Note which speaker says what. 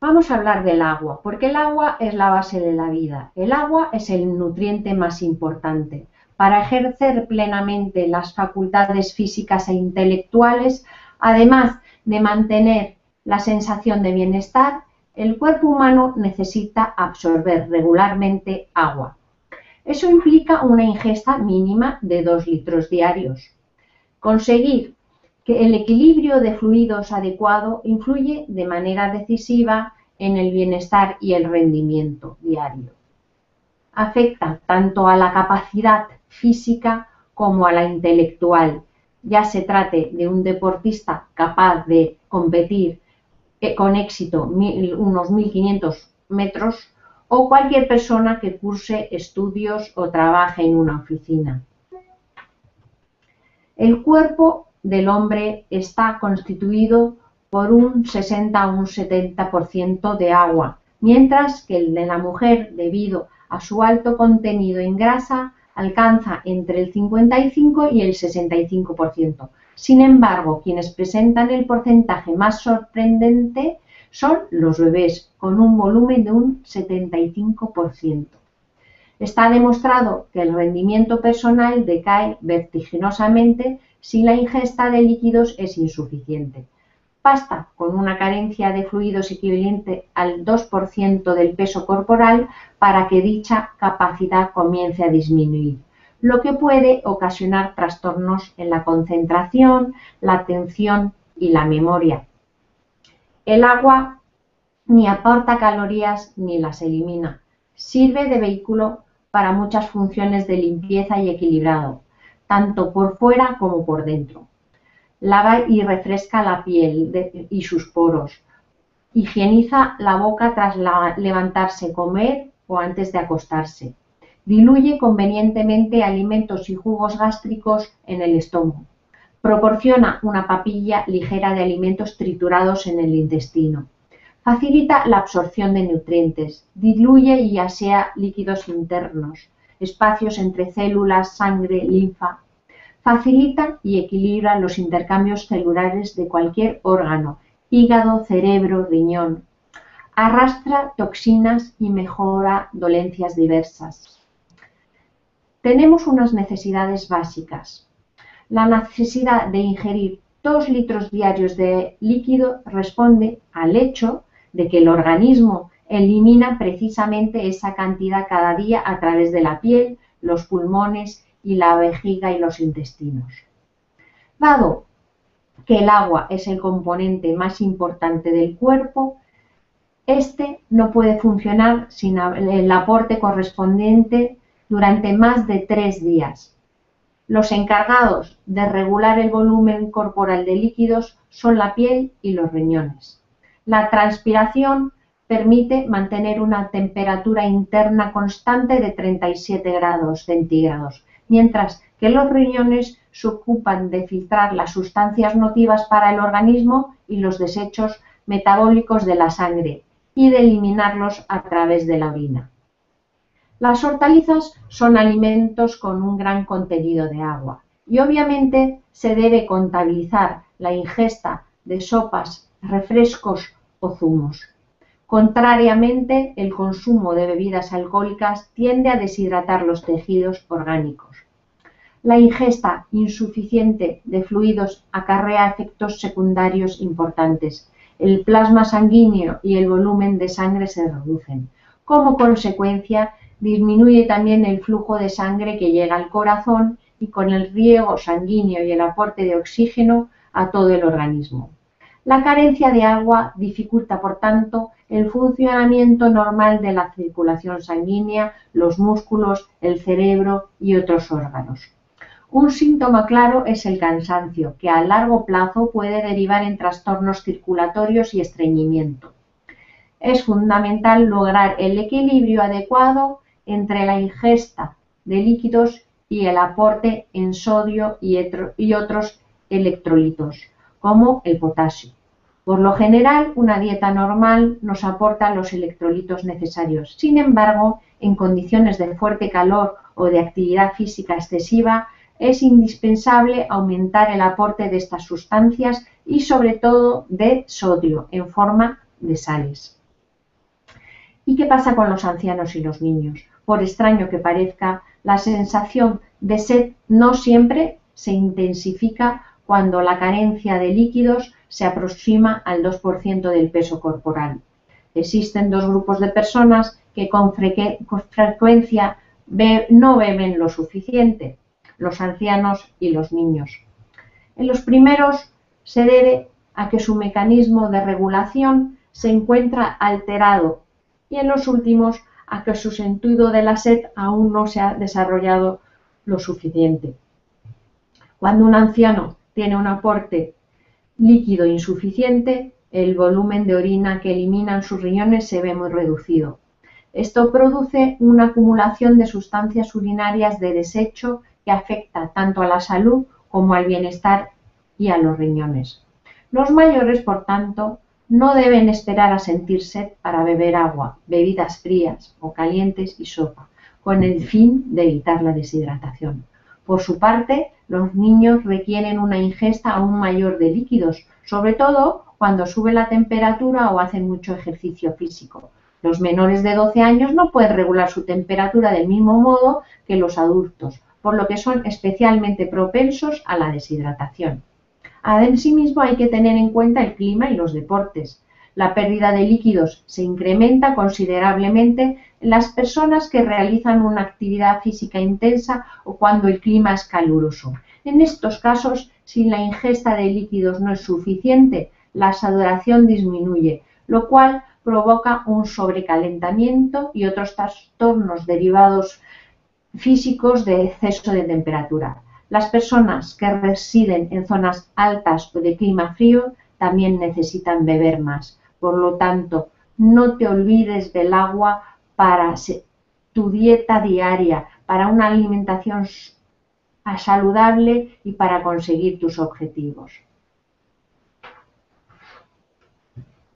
Speaker 1: Vamos a hablar del agua, porque el agua es la base de la vida. El agua es el nutriente más importante. Para ejercer plenamente las facultades físicas e intelectuales, además de mantener la sensación de bienestar, el cuerpo humano necesita absorber regularmente agua. Eso implica una ingesta mínima de 2 litros diarios. Conseguir que el equilibrio de fluidos adecuado influye de manera decisiva en el bienestar y el rendimiento diario. Afecta tanto a la capacidad física como a la intelectual, ya se trate de un deportista capaz de competir con éxito unos 1500 metros o cualquier persona que curse estudios o trabaje en una oficina. El cuerpo del hombre está constituido por un 60 o un 70% de agua, mientras que el de la mujer, debido a su alto contenido en grasa, alcanza entre el 55 y el 65%. Sin embargo, quienes presentan el porcentaje más sorprendente son los bebés, con un volumen de un 75%. Está demostrado que el rendimiento personal decae vertiginosamente si la ingesta de líquidos es insuficiente. Basta con una carencia de fluidos equivalente al 2% del peso corporal para que dicha capacidad comience a disminuir, lo que puede ocasionar trastornos en la concentración, la atención y la memoria. El agua ni aporta calorías ni las elimina. Sirve de vehículo para muchas funciones de limpieza y equilibrado, tanto por fuera como por dentro. Lava y refresca la piel y sus poros. Higieniza la boca tras levantarse, comer o antes de acostarse. Diluye convenientemente alimentos y jugos gástricos en el estómago. Proporciona una papilla ligera de alimentos triturados en el intestino. Facilita la absorción de nutrientes. Diluye y asea líquidos internos, espacios entre células, sangre, linfa. Facilita y equilibra los intercambios celulares de cualquier órgano, hígado, cerebro, riñón. Arrastra toxinas y mejora dolencias diversas. Tenemos unas necesidades básicas. La necesidad de ingerir 2 litros diarios de líquido responde al hecho de que el organismo elimina precisamente esa cantidad cada día a través de la piel, los pulmones y la vejiga y los intestinos. Dado que el agua es el componente más importante del cuerpo, este no puede funcionar sin el aporte correspondiente durante más de 3 días. Los encargados de regular el volumen corporal de líquidos son la piel y los riñones. La transpiración permite mantener una temperatura interna constante de 37 grados centígrados, mientras que los riñones se ocupan de filtrar las sustancias nocivas para el organismo y los desechos metabólicos de la sangre y de eliminarlos a través de la orina. Las hortalizas son alimentos con un gran contenido de agua y obviamente se debe contabilizar la ingesta de sopas, refrescos o zumos. Contrariamente, el consumo de bebidas alcohólicas tiende a deshidratar los tejidos orgánicos. La ingesta insuficiente de fluidos acarrea efectos secundarios importantes. El plasma sanguíneo y el volumen de sangre se reducen. Como consecuencia, disminuye también el flujo de sangre que llega al corazón y con el riego sanguíneo y el aporte de oxígeno a todo el organismo. La carencia de agua dificulta, por tanto, el funcionamiento normal de la circulación sanguínea, los músculos, el cerebro y otros órganos. Un síntoma claro es el cansancio, que a largo plazo puede derivar en trastornos circulatorios y estreñimiento. Es fundamental lograr el equilibrio adecuado entre la ingesta de líquidos y el aporte en sodio y otros electrolitos, como el potasio. Por lo general, una dieta normal nos aporta los electrolitos necesarios. Sin embargo, en condiciones de fuerte calor o de actividad física excesiva, es indispensable aumentar el aporte de estas sustancias y sobre todo de sodio en forma de sales. ¿Y qué pasa con los ancianos y los niños? Por extraño que parezca, la sensación de sed no siempre se intensifica cuando la carencia de líquidos se aproxima al 2% del peso corporal. Existen dos grupos de personas que con frecuencia no beben lo suficiente, los ancianos y los niños. En los primeros se debe a que su mecanismo de regulación se encuentra alterado y en los últimos a que su sentido de la sed aún no se ha desarrollado lo suficiente. Cuando un anciano tiene un aporte líquido insuficiente, el volumen de orina que eliminan sus riñones se ve muy reducido. Esto produce una acumulación de sustancias urinarias de desecho que afecta tanto a la salud como al bienestar y a los riñones. Los mayores, por tanto, no deben esperar a sentir sed para beber agua, bebidas frías o calientes y sopa, con el fin de evitar la deshidratación. Por su parte, los niños requieren una ingesta aún mayor de líquidos, sobre todo cuando sube la temperatura o hacen mucho ejercicio físico. Los menores de 12 años no pueden regular su temperatura del mismo modo que los adultos, por lo que son especialmente propensos a la deshidratación. Asimismo, hay que tener en cuenta el clima y los deportes. La pérdida de líquidos se incrementa considerablemente en las personas que realizan una actividad física intensa o cuando el clima es caluroso. En estos casos, si la ingesta de líquidos no es suficiente, la saturación disminuye, lo cual provoca un sobrecalentamiento y otros trastornos derivados físicos de exceso de temperatura. Las personas que residen en zonas altas o de clima frío también necesitan beber más. Por lo tanto, no te olvides del agua para tu dieta diaria, para una alimentación saludable y para conseguir tus objetivos.